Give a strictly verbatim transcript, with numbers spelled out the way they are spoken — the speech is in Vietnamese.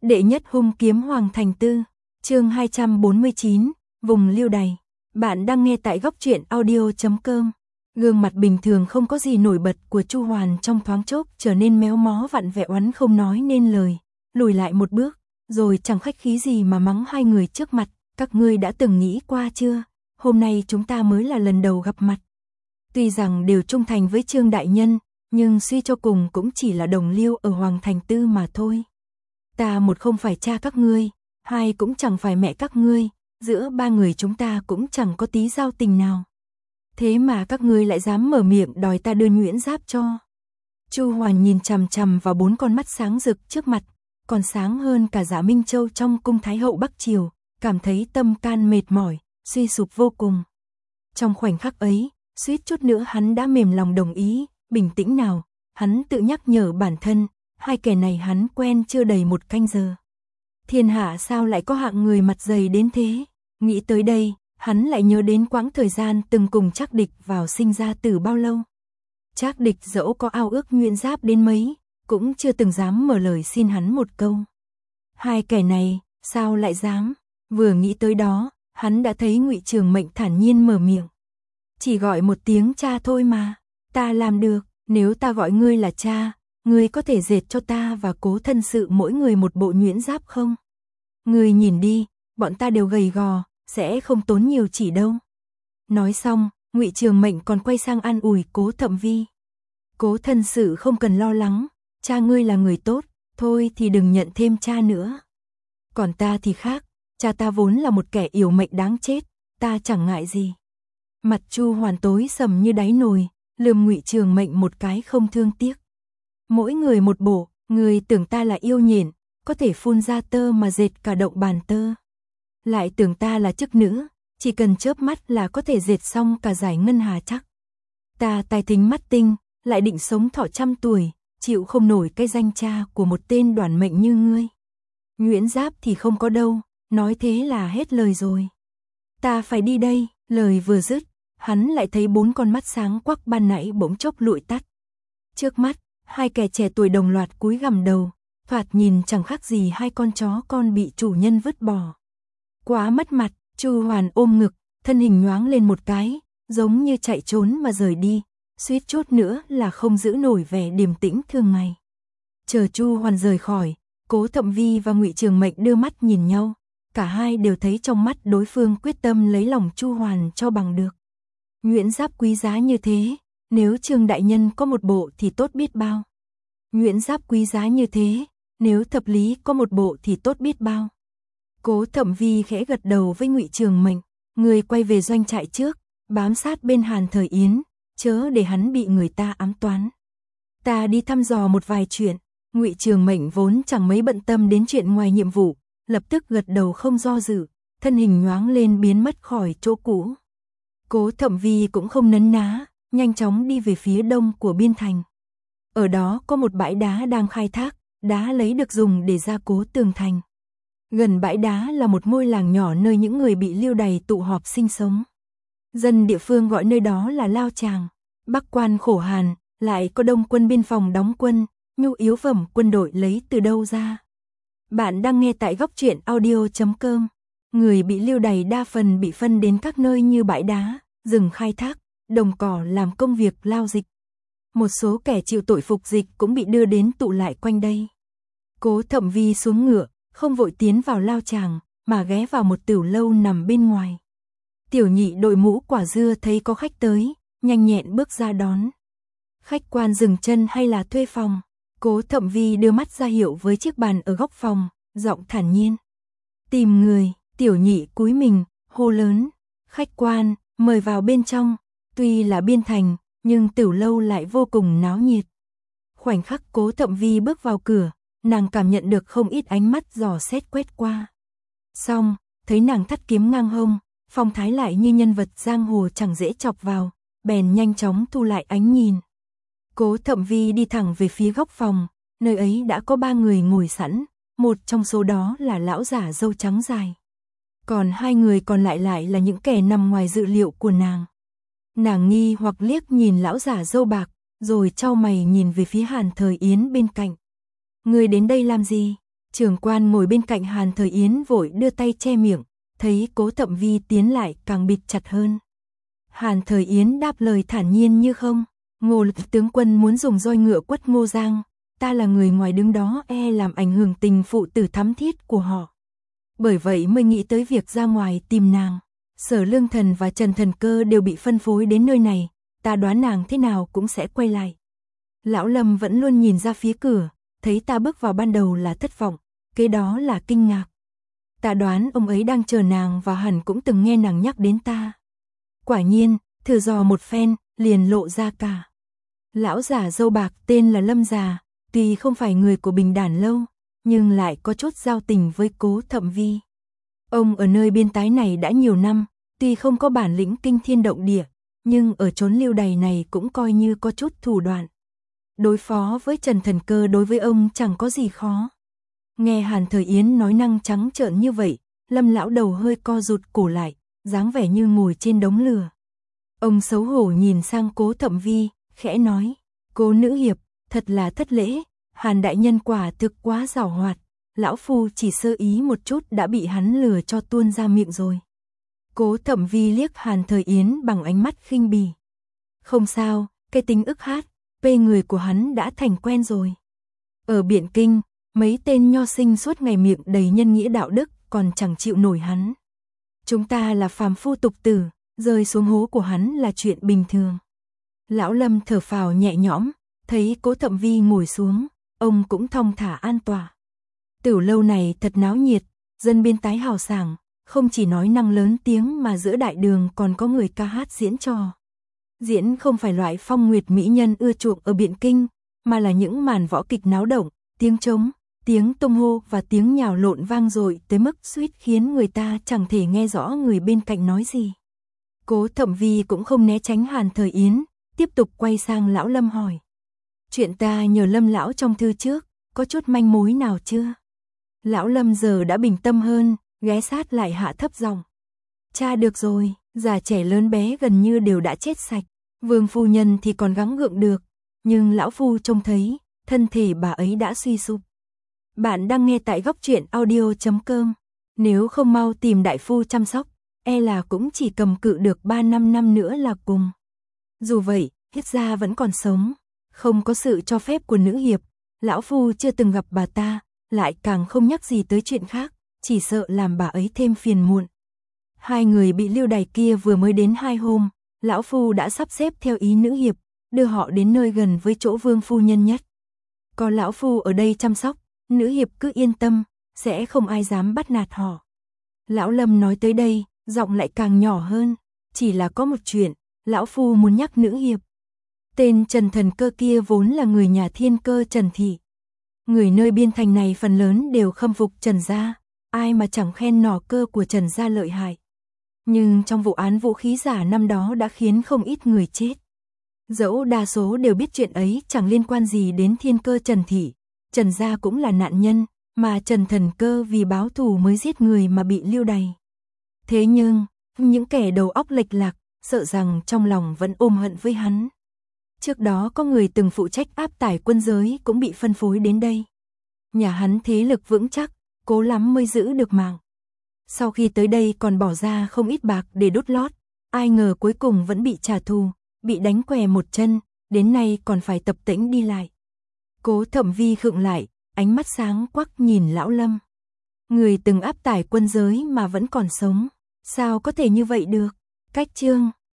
Đệ nhất hung kiếm Hoàng Thành Tư, chương hai trăm bốn mươi chín, vùng lưu đày. Bạn đang nghe tại góc truyện audio chấm com. Gương mặt bình thường không có gì nổi bật của Chu Hoàn trong thoáng chốc trở nên méo mó vặn vẹo oán không nói nên lời, lùi lại một bước, rồi chẳng khách khí gì mà mắng hai người trước mặt, các ngươi đã từng nghĩ qua chưa, hôm nay chúng ta mới là lần đầu gặp mặt. Tuy rằng đều trung thành với Trương đại nhân, nhưng suy cho cùng cũng chỉ là đồng liêu ở Hoàng Thành Tư mà thôi. Ta một không phải cha các ngươi, hai cũng chẳng phải mẹ các ngươi, giữa ba người chúng ta cũng chẳng có tí giao tình nào. Thế mà các ngươi lại dám mở miệng đòi ta đưa nhuyễn giáp cho. Chu Hoàn nhìn chằm chằm vào bốn con mắt sáng rực trước mặt, còn sáng hơn cả Giả Minh Châu trong cung Thái hậu Bắc Triều, cảm thấy tâm can mệt mỏi, suy sụp vô cùng. Trong khoảnh khắc ấy, suýt chút nữa hắn đã mềm lòng đồng ý, bình tĩnh nào, hắn tự nhắc nhở bản thân, hai kẻ này hắn quen chưa đầy một canh giờ. Thiên hạ sao lại có hạng người mặt dày đến thế, nghĩ tới đây, hắn lại nhớ đến quãng thời gian từng cùng Trác Địch vào sinh ra tử bao lâu. Trác Địch dẫu có ao ước nhuyễn giáp đến mấy, cũng chưa từng dám mở lời xin hắn một câu. Hai kẻ này, sao lại dám, vừa nghĩ tới đó, hắn đã thấy Ngụy Trường Mệnh thản nhiên mở miệng. Chỉ gọi một tiếng cha thôi mà, ta làm được, nếu ta gọi ngươi là cha, ngươi có thể dệt cho ta và Cố thân sự mỗi người một bộ nhuyễn giáp không? Ngươi nhìn đi, bọn ta đều gầy gò, sẽ không tốn nhiều chỉ đâu. Nói xong, Ngụy Trường Mệnh còn quay sang an ủi Cố Thậm Vi. Cố thân sự không cần lo lắng, cha ngươi là người tốt, thôi thì đừng nhận thêm cha nữa. Còn ta thì khác, cha ta vốn là một kẻ yểu mệnh đáng chết, ta chẳng ngại gì. Mặt Chu Hoàn tối sầm như đáy nồi, lườm Ngụy Trường Mệnh một cái không thương tiếc. Mỗi người một bộ, người tưởng ta là yêu nhện, có thể phun ra tơ mà dệt cả động bàn tơ. Lại tưởng ta là chức nữ, chỉ cần chớp mắt là có thể dệt xong cả dải ngân hà chắc. Ta tài thính mắt tinh, lại định sống thọ trăm tuổi, chịu không nổi cái danh cha của một tên đoản mệnh như ngươi. Nhuyễn giáp thì không có đâu, nói thế là hết lời rồi. Ta phải đi đây, lời vừa dứt, hắn lại thấy bốn con mắt sáng quắc ban nãy bỗng chốc lụi tắt. Trước mắt, hai kẻ trẻ tuổi đồng loạt cúi gằm đầu, thoạt nhìn chẳng khác gì hai con chó con bị chủ nhân vứt bỏ. Quá mất mặt, Chu Hoàn ôm ngực, thân hình nhoáng lên một cái, giống như chạy trốn mà rời đi, suýt chút nữa là không giữ nổi vẻ điềm tĩnh thường ngày. Chờ Chu Hoàn rời khỏi, Cố Thậm Vi và Ngụy Trường Mệnh đưa mắt nhìn nhau, cả hai đều thấy trong mắt đối phương quyết tâm lấy lòng Chu Hoàn cho bằng được. Nhuyễn giáp quý giá như thế, nếu Trương đại nhân có một bộ thì tốt biết bao. Nhuyễn giáp quý giá như thế, nếu Thập Lý có một bộ thì tốt biết bao. Cố Thậm Vi khẽ gật đầu với Ngụy Trường Mệnh, người quay về doanh trại trước, bám sát bên Hàn Thời Yến, chớ để hắn bị người ta ám toán. Ta đi thăm dò một vài chuyện. Ngụy Trường Mệnh vốn chẳng mấy bận tâm đến chuyện ngoài nhiệm vụ, lập tức gật đầu không do dự, thân hình nhoáng lên biến mất khỏi chỗ cũ. Cố Thậm Vi cũng không nấn ná, nhanh chóng đi về phía đông của biên thành. Ở đó có một bãi đá đang khai thác, đá lấy được dùng để gia cố tường thành. Gần bãi đá là một ngôi làng nhỏ nơi những người bị lưu đày tụ họp sinh sống. Dân địa phương gọi nơi đó là Lao Tràng. Bắc quan khổ hàn, lại có đông quân biên phòng đóng quân, nhu yếu phẩm quân đội lấy từ đâu ra. Bạn đang nghe tại góc truyện audio chấm com. Người bị lưu đày đa phần bị phân đến các nơi như bãi đá, rừng khai thác, đồng cỏ làm công việc lao dịch. Một số kẻ chịu tội phục dịch cũng bị đưa đến tụ lại quanh đây. Cố Thậm Vi xuống ngựa, không vội tiến vào Lao Tràng, mà ghé vào một tửu lâu nằm bên ngoài. Tiểu nhị đội mũ quả dưa thấy có khách tới, nhanh nhẹn bước ra đón. Khách quan dừng chân hay là thuê phòng? Cố Thậm Vi đưa mắt ra hiệu với chiếc bàn ở góc phòng, giọng thản nhiên. Tìm người, tiểu nhị cúi mình, hô lớn. Khách quan, mời vào bên trong. Tuy là biên thành, nhưng tửu lâu lại vô cùng náo nhiệt. Khoảnh khắc Cố Thậm Vi bước vào cửa, nàng cảm nhận được không ít ánh mắt dò xét quét qua. Xong, thấy nàng thắt kiếm ngang hông, phong thái lại như nhân vật giang hồ chẳng dễ chọc vào, bèn nhanh chóng thu lại ánh nhìn. Cố Thậm Vi đi thẳng về phía góc phòng, nơi ấy đã có ba người ngồi sẵn, một trong số đó là lão giả râu trắng dài. Còn hai người còn lại lại là những kẻ nằm ngoài dự liệu của nàng. Nàng nghi hoặc liếc nhìn lão giả râu bạc, rồi chau mày nhìn về phía Hàn Thời Yến bên cạnh. Người đến đây làm gì? Trưởng quan ngồi bên cạnh Hàn Thời Yến vội đưa tay che miệng, thấy Cố Thậm Vi tiến lại càng bịt chặt hơn. Hàn Thời Yến đáp lời thản nhiên như không, Ngô Lực tướng quân muốn dùng roi ngựa quất Ngô Giang, ta là người ngoài đứng đó e làm ảnh hưởng tình phụ tử thắm thiết của họ. Bởi vậy mới nghĩ tới việc ra ngoài tìm nàng. Sở Lương Thần và Trần Thần Cơ đều bị phân phối đến nơi này, ta đoán nàng thế nào cũng sẽ quay lại. Lão Lâm vẫn luôn nhìn ra phía cửa, thấy ta bước vào ban đầu là thất vọng, kế đó là kinh ngạc. Ta đoán ông ấy đang chờ nàng và hẳn cũng từng nghe nàng nhắc đến ta. Quả nhiên, thử dò một phen, liền lộ ra cả. Lão già râu bạc tên là Lâm già, tuy không phải người của Bình Đản lâu, nhưng lại có chút giao tình với Cố Thậm Vi. Ông ở nơi biên tái này đã nhiều năm, tuy không có bản lĩnh kinh thiên động địa, nhưng ở chốn lưu đày này cũng coi như có chút thủ đoạn. Đối phó với Trần Thần Cơ đối với ông chẳng có gì khó. Nghe Hàn Thời Yến nói năng trắng trợn như vậy, Lâm lão đầu hơi co rụt cổ lại, dáng vẻ như ngồi trên đống lửa. Ông xấu hổ nhìn sang Cố Thậm Vi, khẽ nói, Cố nữ hiệp, thật là thất lễ, Hàn đại nhân quả thực quá giàu hoạt, lão phu chỉ sơ ý một chút đã bị hắn lừa cho tuôn ra miệng rồi. Cố Thậm Vi liếc Hàn Thời Yến bằng ánh mắt khinh bỉ. Không sao, cái tính ức hát, pê người của hắn đã thành quen rồi. Ở Biện Kinh, mấy tên nho sinh suốt ngày miệng đầy nhân nghĩa đạo đức còn chẳng chịu nổi hắn. Chúng ta là phàm phu tục tử, rơi xuống hố của hắn là chuyện bình thường. Lão Lâm thở phào nhẹ nhõm, thấy Cố Thậm Vi ngồi xuống, ông cũng thong thả an tọa. Tiểu lâu này thật náo nhiệt, dân biên tái hào sảng, không chỉ nói năng lớn tiếng mà giữa đại đường còn có người ca hát diễn trò. Diễn không phải loại phong nguyệt mỹ nhân ưa chuộng ở Biện Kinh, mà là những màn võ kịch náo động, tiếng trống, tiếng tung hô và tiếng nhào lộn vang dội tới mức suýt khiến người ta chẳng thể nghe rõ người bên cạnh nói gì. Cố Thậm Vi cũng không né tránh Hàn Thời Yến, tiếp tục quay sang lão Lâm hỏi. Chuyện ta nhờ Lâm lão trong thư trước, có chút manh mối nào chưa? Lão Lâm giờ đã bình tâm hơn, ghé sát lại hạ thấp giọng. Cha được rồi, già trẻ lớn bé gần như đều đã chết sạch, Vương phu nhân thì còn gắng gượng được, nhưng lão phu trông thấy, thân thể bà ấy đã suy sụp. Bạn đang nghe tại góc truyện audio chấm com, nếu không mau tìm đại phu chăm sóc, e là cũng chỉ cầm cự được ba năm năm nữa là cùng. Dù vậy, ít ra vẫn còn sống, không có sự cho phép của nữ hiệp, lão phu chưa từng gặp bà ta, lại càng không nhắc gì tới chuyện khác, chỉ sợ làm bà ấy thêm phiền muộn. Hai người bị lưu đày kia vừa mới đến hai hôm, lão phu đã sắp xếp theo ý nữ hiệp, đưa họ đến nơi gần với chỗ Vương phu nhân nhất. Có lão phu ở đây chăm sóc, nữ hiệp cứ yên tâm, sẽ không ai dám bắt nạt họ. Lão Lâm nói tới đây, giọng lại càng nhỏ hơn, chỉ là có một chuyện, lão phu muốn nhắc nữ hiệp. Tên Trần Thần Cơ kia vốn là người nhà Thiên Cơ Trần thị. Người nơi biên thành này phần lớn đều khâm phục Trần gia, ai mà chẳng khen nỏ cơ của Trần gia lợi hại. Nhưng trong vụ án vũ khí giả năm đó đã khiến không ít người chết. Dẫu đa số đều biết chuyện ấy chẳng liên quan gì đến Thiên Cơ Trần thị, Trần gia cũng là nạn nhân, mà Trần Thần Cơ vì báo thù mới giết người mà bị lưu đày. Thế nhưng, những kẻ đầu óc lệch lạc, sợ rằng trong lòng vẫn ôm hận với hắn. Trước đó có người từng phụ trách áp tải quân giới cũng bị phân phối đến đây. Nhà hắn thế lực vững chắc, cố lắm mới giữ được mạng. Sau khi tới đây còn bỏ ra không ít bạc để đốt lót, ai ngờ cuối cùng vẫn bị trả thù, bị đánh què một chân, đến nay còn phải tập tễnh đi lại. Cố Thậm Vi khựng lại, ánh mắt sáng quắc nhìn lão Lâm. Người từng áp tải quân giới mà vẫn còn sống, sao có thể như vậy được? Cách chương